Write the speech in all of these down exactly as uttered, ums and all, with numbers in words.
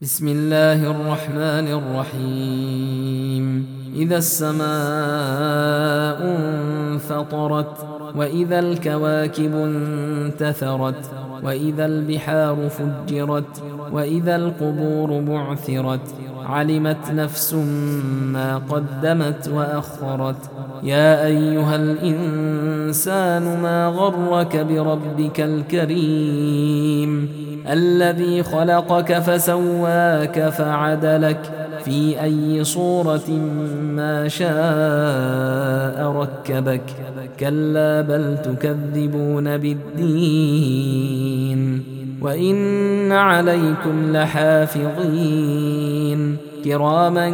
بسم الله الرحمن الرحيم. إذا السماء انفطرت وإذا الكواكب انتثرت وإذا البحار فجرت وإذا القبور بعثرت علمت نفس ما قدمت وأخرت. يا أيها الإنسان ما غرك بربك الكريم الذي خلقك فسواك فعدلك في أي صورة ما شاء ركبك. كلا بل تكذبون بالدين وإن عليكم لحافظين كراما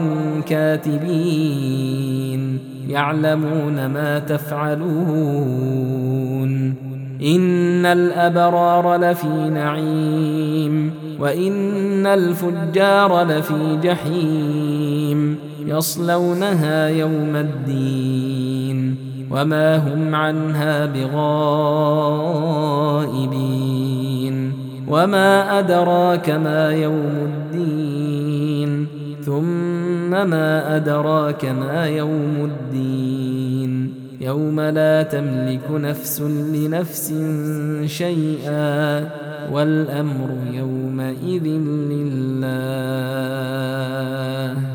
كاتبين يعلمون ما تفعلون. إن الأبرار لفي نعيم وإن الفجار لفي جحيم يصلونها يوم الدين وما هم عنها بغائبين. وما أدراك ما يوم الدين ثم ما أدراك ما يوم الدين يوم لا تملك نفس لنفس شيئا والأمر يومئذ لله.